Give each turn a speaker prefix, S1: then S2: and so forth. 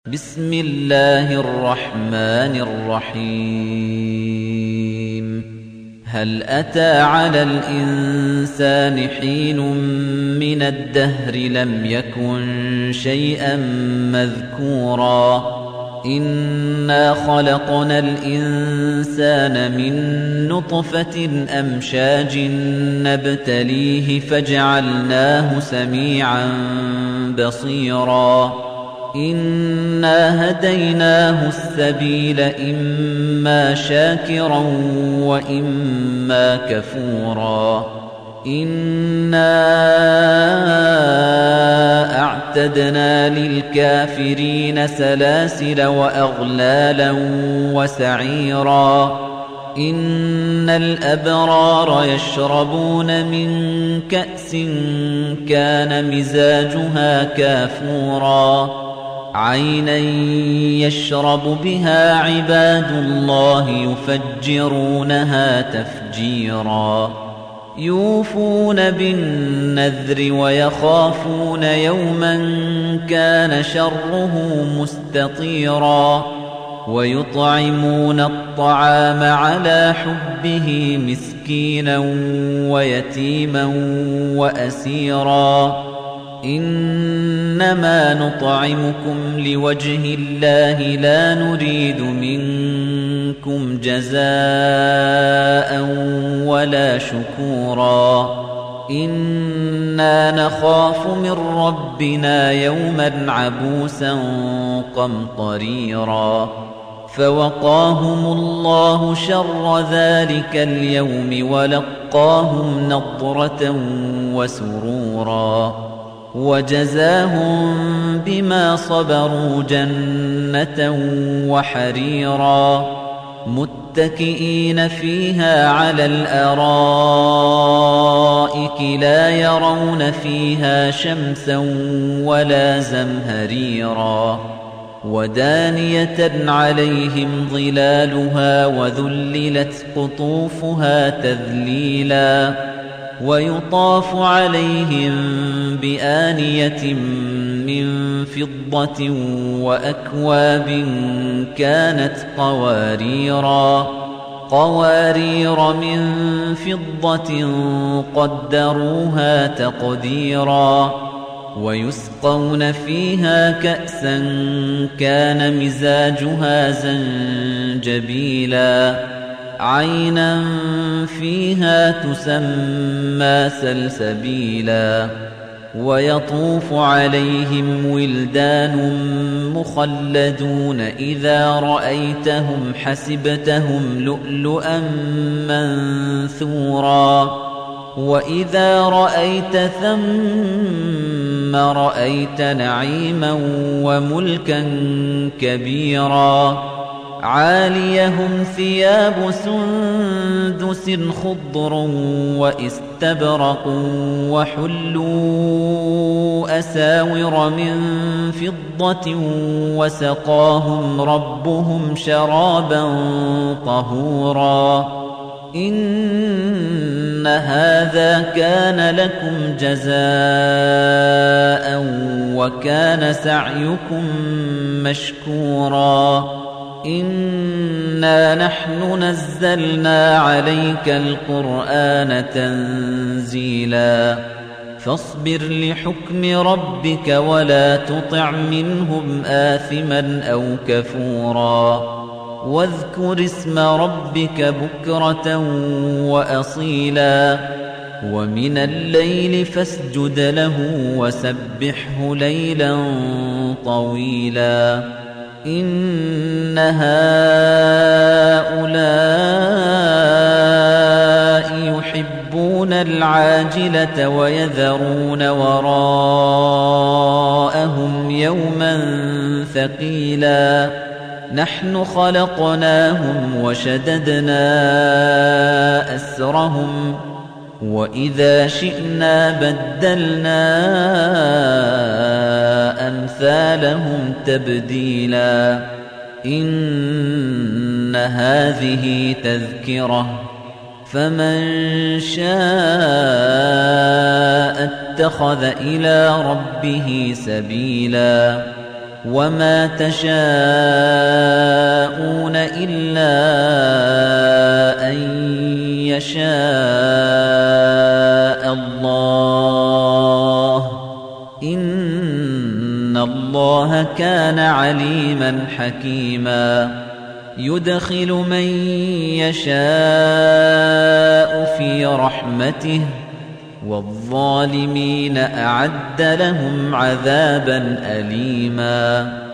S1: بسم الله الرحمن الرحيم هل أتى على الإنسان حين من الدهر لم يكن شيئا مذكورا إنا خلقنا الإنسان من نطفة أمشاج نبتليه فجعلناه سميعا بصيرا إنا هديناه السبيل إما شاكرا وإما كفورا إنا أعتدنا للكافرين سلاسل وأغلالا وسعيرا إن الأبرار يشربون من كأس كان مزاجها كافورا عينا يشرب بها عباد الله يفجرونها تفجيرا يوفون بالنذر ويخافون يوما كان شره مستطيرا ويطعمون الطعام على حبه مسكينا ويتيما وأسيرا إنما نطعمكم لوجه الله لا نريد منكم جزاء ولا شكورا إنا نخاف من ربنا يوما عبوسا قمطريرا فوقاهم الله شر ذلك اليوم ولقاهم نضرة وسرورا وجزاهم بما صبروا جنة وحريرا متكئين فيها على الأرائك لا يرون فيها شمسا ولا زمهريرا ودانية عليهم ظلالها وذللت قطوفها تذليلا ويطاف عليهم بآنية من فضة وأكواب كانت قوارير من فضة قدروها تقديرا ويسقون فيها كأسا كان مزاجها زنجبيلا عينا فيها تسمى سلسبيلا ويطوف عليهم ولدان مخلدون إذا رأيتهم حسبتهم لؤلؤا منثورا وإذا رأيت ثم رأيت نعيما وملكا كبيرا عاليهم ثياب سندس خضر واستبرق وحلوا أساور من فضة وسقاهم ربهم شرابا طهورا إن هذا كان لكم جزاء وكان سعيكم مشكورا إنا نحن نزلنا عليك القرآن تنزيلا فاصبر لحكم ربك ولا تطع منهم آثما أو كفورا واذكر اسم ربك بكرة وأصيلا ومن الليل فاسجد له وسبحه ليلا طويلا إن هؤلاء يحبون العاجلة ويذرون وراءهم يوما ثقيلا نحن خلقناهم وشددنا أسرهم وإذا شئنا بدلنا أمثالهم تبديلا إن هذه تذكرة فمن شاء اتخذ إلى ربه سبيلا وما تشاءون إلا أن يشاء الله إن الله كان عليما حكيما يدخل من يشاء في رحمته والظالمين أعد لهم عذابا أليما